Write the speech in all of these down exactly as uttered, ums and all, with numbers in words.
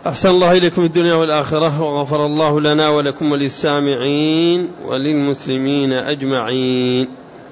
أحسن الله إليكم الدنيا والآخرة، وغفر الله لنا ولكم وللسامعين وللمسلمين أجمعين.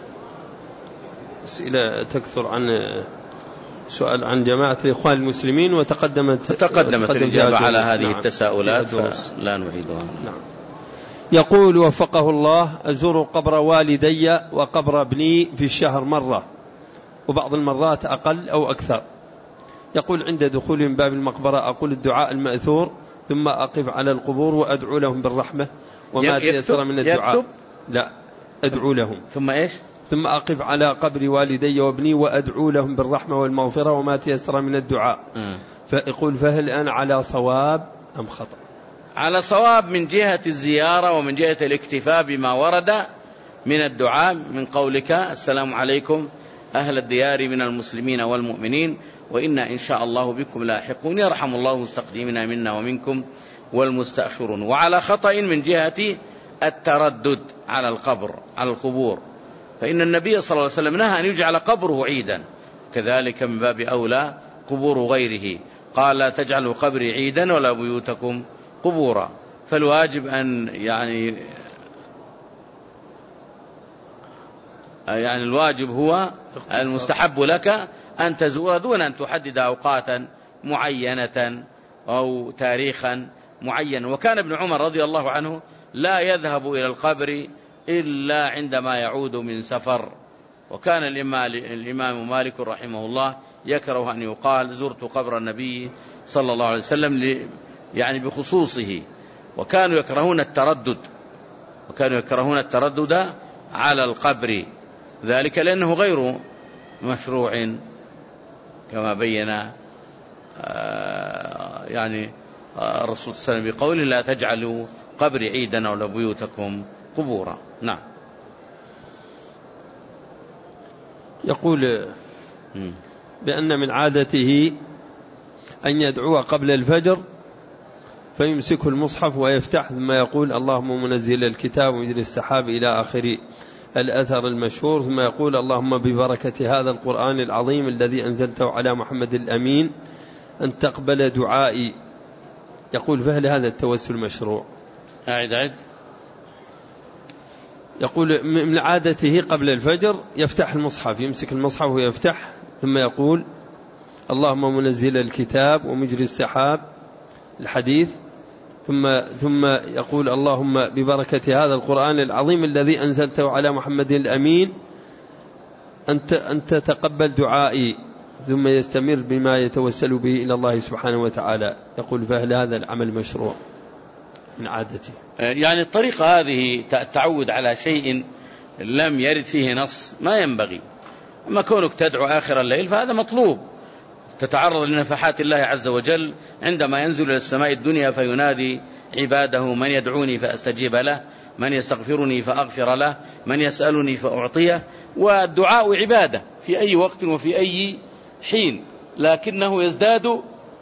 أسئلة تكثر عن سؤال عن جماعة الإخوان المسلمين، وتقدمت تقدمت الإجابة على هذه نعم. التساؤلات فلا نعيدها. نعم. يقول وفقه الله: أزور قبر والدي وقبر ابني في الشهر مرة، وبعض المرات أقل أو أكثر. يقول عند دخول من باب المقبرة أقول الدعاء المأثور، ثم أقف على القبور وأدعو لهم بالرحمة وما تيسر من الدعاء. يكتب؟ لا، أدعو لهم. ثم إيش؟ ثم أقف على قبر والدي وابني وأدعو لهم بالرحمة والمغفرة وما تيسر من الدعاء. م. فيقول فهل أنا على صواب أم خطأ؟ على صواب من جهة الزيارة ومن جهة الاكتفاء بما ورد من الدعاء، من قولك السلام عليكم أهل الديار من المسلمين والمؤمنين وإنا إن شاء الله بكم لاحقون، يرحم الله مستقدمنا منا ومنكم والمستأخرون. وعلى خطأ من جهة التردد على القبر على القبور، فإن النبي صلى الله عليه وسلم نهى أن يجعل قبره عيدا، كذلك من باب أولى قبور غيره، قال لا تجعلوا قبري عيدا ولا بيوتكم قبورا. فالواجب أن يعني يعني الواجب هو المستحب لك أن تزور دون أن تحدد أوقاتا معينة أو تاريخا معين. وكان ابن عمر رضي الله عنه لا يذهب إلى القبر إلا عندما يعود من سفر. وكان الإمام مالك رحمه الله يكره أن يقال زرت قبر النبي صلى الله عليه وسلم يعني بخصوصه، وكانوا يكرهون التردد وكانوا يكرهون التردد على القبر، ذلك لأنه غير مشروع كما بين يعني الرسول صلى الله عليه وسلم بقوله لا تجعلوا قبري عيدا ولا بيوتكم قبورا. نعم. يقول بأن من عادته أن يدعو قبل الفجر فيمسكه المصحف ويفتح ثم يقول اللهم منزل الكتاب ومجري السحاب إلى آخر الأثر المشهور، ثم يقول اللهم ببركة هذا القرآن العظيم الذي أنزلته على محمد الأمين أن تقبل دعائي. يقول فهل هذا التوسل مشروع؟ أعد أعد. يقول من عادته قبل الفجر يفتح المصحف، يمسك المصحف ويفتح ثم يقول اللهم منزل الكتاب ومجري السحاب الحديث، ثم ثم يقول اللهم ببركة هذا القرآن العظيم الذي أنزلته على محمد الأمين أنت أنت تقبل دعائي، ثم يستمر بما يتوسل به إلى الله سبحانه وتعالى. يقول فهل هذا العمل مشروع من عادته؟ يعني الطريقة هذه تعود على شيء لم يرد فيه نص ما ينبغي. أما كونك تدعو آخر الليل فهذا مطلوب، تتعرض لنفحات الله عز وجل عندما ينزل إلى السماء الدنيا فينادي عباده من يدعوني فأستجيب له، من يستغفرني فأغفر له، من يسألني فأعطيه. والدعاء عبادة في أي وقت وفي أي حين، لكنه يزداد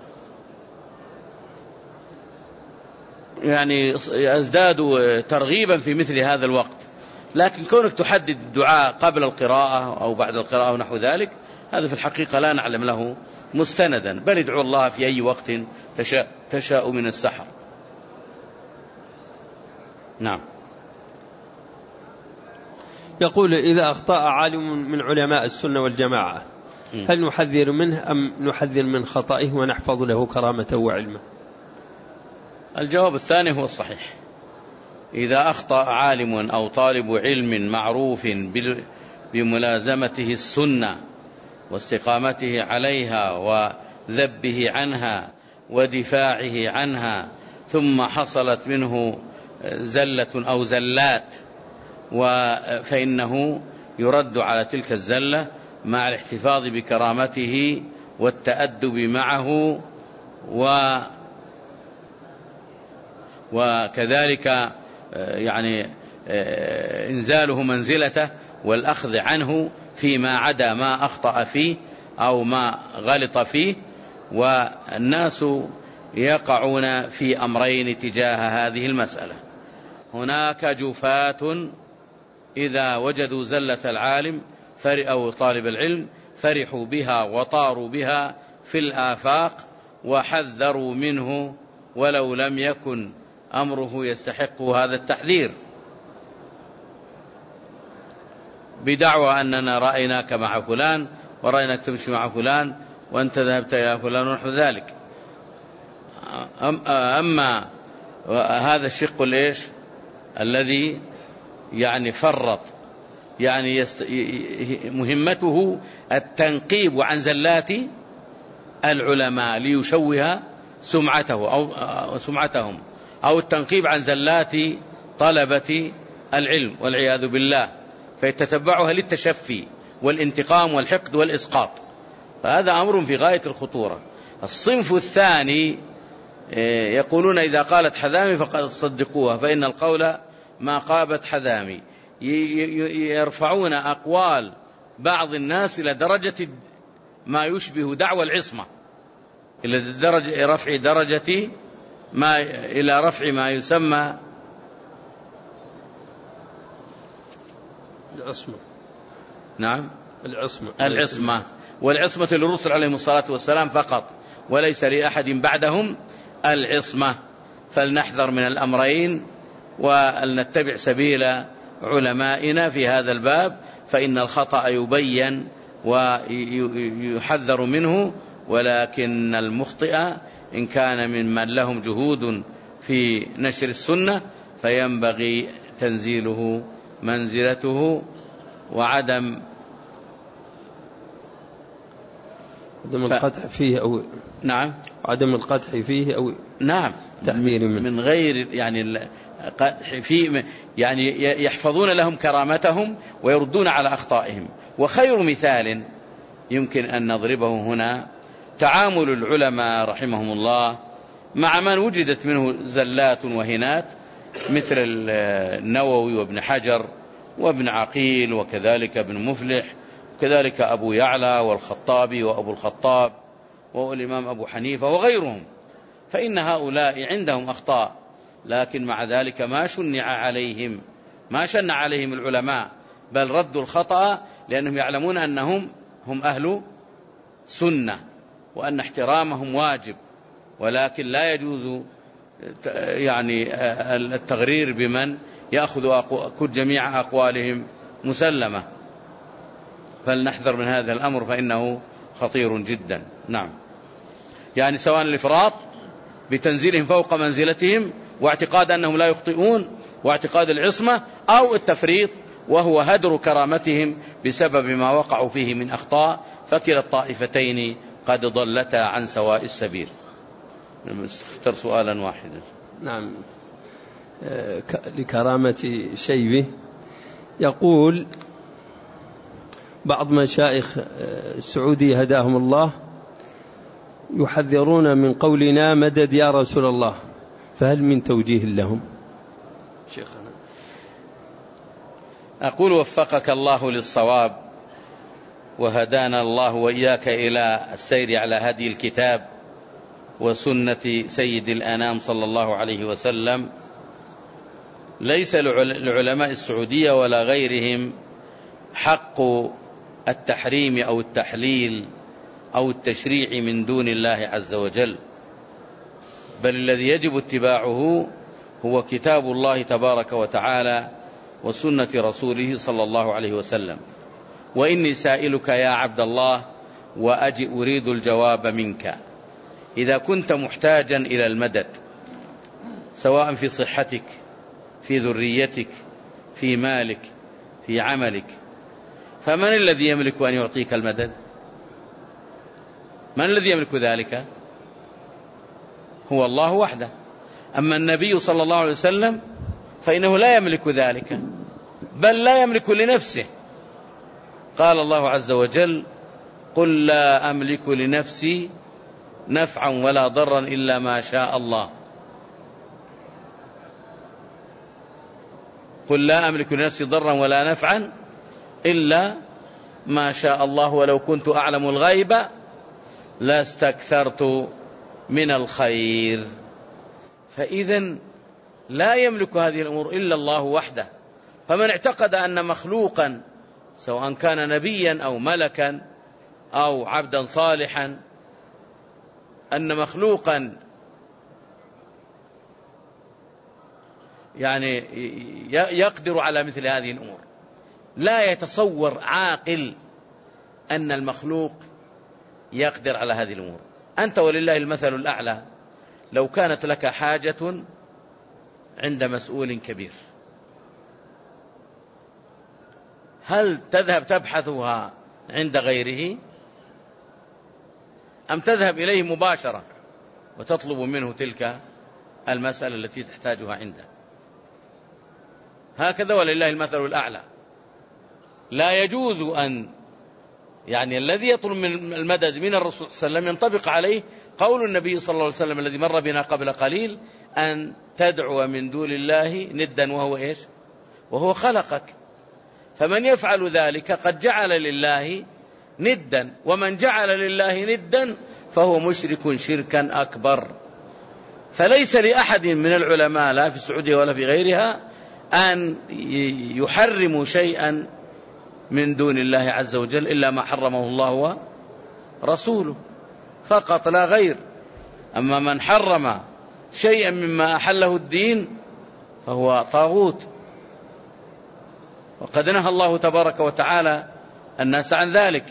يعني يزداد ترغيبا في مثل هذا الوقت. لكن كونك تحدد الدعاء قبل القراءة أو بعد القراءة ونحو ذلك، هذا في الحقيقة لا نعلم له مستندا، بل ادعو الله في أي وقت تشاء, تشاء من السحر. نعم. يقول إذا أخطأ عالم من علماء السنة والجماعة هل نحذر منه أم نحذر من خطئه ونحفظ له كرامته وعلمه؟ الجواب الثاني هو الصحيح. إذا أخطأ عالم أو طالب علم معروف بملازمته السنة واستقامته عليها وذبه عنها ودفاعه عنها، ثم حصلت منه زلة أو زلات، فإنه يرد على تلك الزلة مع الاحتفاظ بكرامته والتأدب معه، و وكذلك يعني إنزاله منزلته والأخذ عنه فيما عدا ما أخطأ فيه أو ما غلط فيه. والناس يقعون في أمرين تجاه هذه المسألة: هناك جفاة إذا وجدوا زلة العالم أو طالب العلم فرحوا بها وطاروا بها في الآفاق وحذروا منه ولو لم يكن أمره يستحق هذا التحذير، بدعوى أننا رأيناك مع فلان ورأيناك تمشي مع فلان وأنت ذهبت إلى فلان ونحو ذلك. أما هذا الشق الإيش الذي يعني فرط، يعني يست... مهمته التنقيب عن زلات العلماء ليشوه سمعته أو سمعتهم، أو التنقيب عن زلات طلبة العلم والعياذ بالله، فيتتبعها للتشفي والانتقام والحقد والإسقاط، فهذا أمر في غاية الخطورة. الصنف الثاني يقولون إذا قالت حذامي فقد صدقوها، فإن القول ما قابت حذامي، يرفعون أقوال بعض الناس إلى درجة ما يشبه دعوى العصمة، إلى درجة رفع درجة ما إلى رفع ما يسمى العصمة. نعم العصمة العصمة والعصمة للرسل عليهم الصلاة والسلام فقط، وليس لأحد بعدهم العصمة. فلنحذر من الأمرين ولنتبع سبيل علمائنا في هذا الباب، فإن الخطأ يبين ويحذر منه، ولكن المخطئ إن كان ممن لهم جهود في نشر السنة فينبغي تنزيله منزلته وعدم عدم القدح فيه أو نعم عدم القدح فيه أو نعم تحذير منه من غير يعني قدح فيه، يعني يحفظون لهم كرامتهم ويردون على أخطائهم. وخير مثال يمكن أن نضربه هنا تعامل العلماء رحمهم الله مع من وجدت منه زلات وهنات، مثل النووي وابن حجر وابن عقيل وكذلك ابن مفلح وكذلك أبو يعلى والخطابي وأبو الخطاب والإمام أبو حنيفة وغيرهم، فإن هؤلاء عندهم أخطاء، لكن مع ذلك ما شنع عليهم ما شنع عليهم العلماء، بل ردوا الخطأ لأنهم يعلمون أنهم هم أهل سنة وأن احترامهم واجب، ولكن لا يجوز يعني التغرير بمن يأخذ جميع أقوالهم مسلمة. فلنحذر من هذا الأمر فإنه خطير جدا. نعم، يعني سواء الإفراط بتنزيلهم فوق منزلتهم واعتقاد أنهم لا يخطئون واعتقاد العصمة، أو التفريط وهو هدر كرامتهم بسبب ما وقعوا فيه من أخطاء، فكلا الطائفتين قد ضلتا عن سواء السبيل. اختر سؤالا واحدا. نعم، لكرامة شيبه يقول بعض مشايخ السعودية هداهم الله يحذرون من قولنا مدد يا رسول الله، فهل من توجيه لهم؟ شيخنا أقول وفقك الله للصواب وهدانا الله وإياك إلى السير على هدي الكتاب وسنة سيد الأنام صلى الله عليه وسلم. ليس لعلماء السعودية ولا غيرهم حق التحريم أو التحليل أو التشريع من دون الله عز وجل، بل الذي يجب اتباعه هو كتاب الله تبارك وتعالى وسنة رسوله صلى الله عليه وسلم. وإني سائلك يا عبد الله وأجي أريد الجواب منك، إذا كنت محتاجا إلى المدد سواء في صحتك في ذريتك في مالك في عملك، فمن الذي يملك أن يعطيك المدد؟ من الذي يملك ذلك؟ هو الله وحده. أما النبي صلى الله عليه وسلم فإنه لا يملك ذلك، بل لا يملك لنفسه. قال الله عز وجل: قل لا أملك لنفسي نفعا ولا ضرا إلا ما شاء الله. قل لا أملك لنفسي ضرا ولا نفعا إلا ما شاء الله ولو كنت أعلم الغيب لاستكثرت من الخير. فإذن لا يملك هذه الأمور إلا الله وحده. فمن اعتقد أن مخلوقا سواء كان نبيا أو ملكا أو عبدا صالحا أن مخلوقا يعني يقدر على مثل هذه الأمور. لا يتصور عاقل أن المخلوق يقدر على هذه الأمور. أنت ولله المثل الأعلى، لو كانت لك حاجة عند مسؤول كبير، هل تذهب تبحثها عند غيره أم تذهب إليه مباشرة وتطلب منه تلك المسألة التي تحتاجها عنده؟ هكذا ولله المثل الأعلى. لا يجوز أن يعني الذي يطلب من المدد من الرسول صلى الله عليه وسلم ينطبق عليه قول النبي صلى الله عليه وسلم الذي مر بنا قبل قليل: أن تدعو من دون الله ندا وهو إيش؟ وهو خلقك. فمن يفعل ذلك قد جعل لله ندا، ومن جعل لله ندا فهو مشرك شركا أكبر. فليس لأحد من العلماء لا في السعودية ولا في غيرها أن يحرموا شيئا من دون الله عز وجل إلا ما حرمه الله ورسوله فقط لا غير. أما من حرم شيئا مما أحله الدين فهو طاغوت، وقد نهى الله تبارك وتعالى الناس عن ذلك،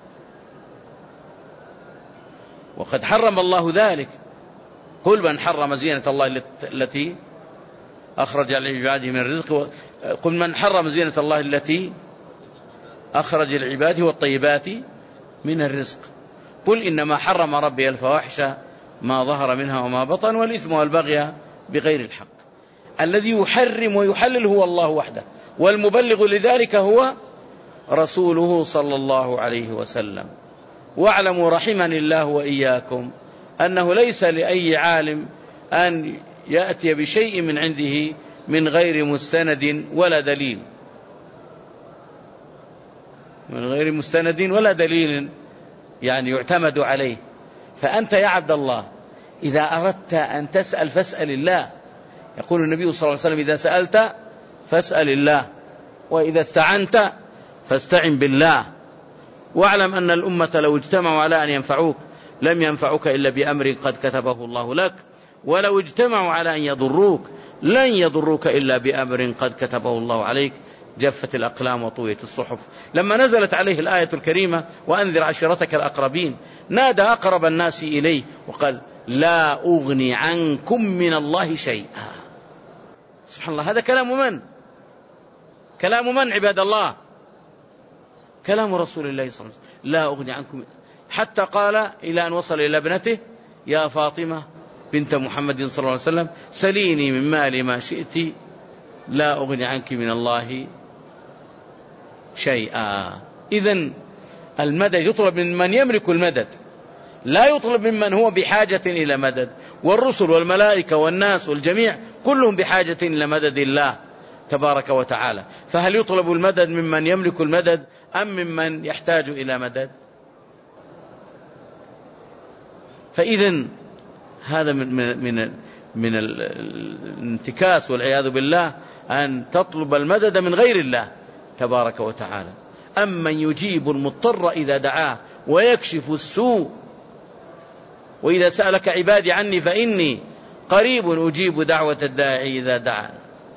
وقد حرم الله ذلك. قل من حرم زينة الله التي أخرج لعباده من الرزق، قل من حرم زينة الله التي أخرج لعباده والطيبات من الرزق، قل إنما حرم ربي الفواحش ما ظهر منها وما بطن والإثم والبغي بغير الحق. الذي يحرم ويحلل هو الله وحده، والمبلغ لذلك هو رسوله صلى الله عليه وسلم. واعلموا رحمني الله وإياكم أنه ليس لأي عالم أن يأتي بشيء من عنده من غير مستند ولا دليل، من غير مستند ولا دليل يعني يعتمد عليه. فأنت يا عبد الله إذا أردت أن تسأل فاسأل الله. يقول النبي صلى الله عليه وسلم: إذا سألت فاسأل الله، وإذا استعنت فاستعن بالله. واعلم أن الأمة لو اجتمعوا على أن ينفعوك لم ينفعوك إلا بأمر قد كتبه الله لك، ولو اجتمعوا على أن يضروك لن يضروك إلا بأمر قد كتبه الله عليك. جفت الأقلام وطويت الصحف. لما نزلت عليه الآية الكريمة: وأنذر عشيرتك الأقربين، نادى أقرب الناس إليه وقال: لا أغني عنكم من الله شيئا. سبحان الله، هذا كلام من؟ كلام من عباد الله؟ كلام رسول الله صلى الله عليه وسلم: لا أغني عنكم. حتى قال إلى أن وصل إلى ابنته: يا فاطمة بنت محمد صلى الله عليه وسلم سليني من مالي ما شئت لا أغني عنك من الله شيئا. إذن المدد يطلب من من يملك المدد، لا يطلب ممن هو بحاجة إلى مدد. والرسل والملائكة والناس والجميع كلهم بحاجة إلى مدد الله تبارك وتعالى. فهل يطلب المدد ممن يملك المدد أم ممن يحتاج إلى مدد؟ فإذن هذا من من من, من الانتكاس والعياذ بالله أن تطلب المدد من غير الله تبارك وتعالى. أمن يجيب المضطر إذا دعاه ويكشف السوء وإذا سألك عبادي عني فإني قريب أجيب دعوة الداعي إذا دعان.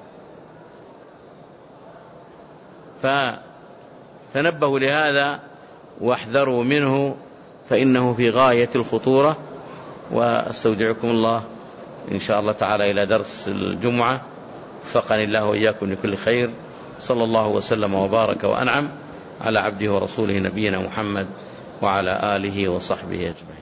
فتنبهوا لهذا واحذروا منه فإنه في غاية الخطورة. واستودعكم الله إن شاء الله تعالى إلى درس الجمعة، وفقني الله وإياكم لكل خير. صلى الله وسلم وبارك وأنعم على عبده ورسوله نبينا محمد وعلى آله وصحبه أجمعين.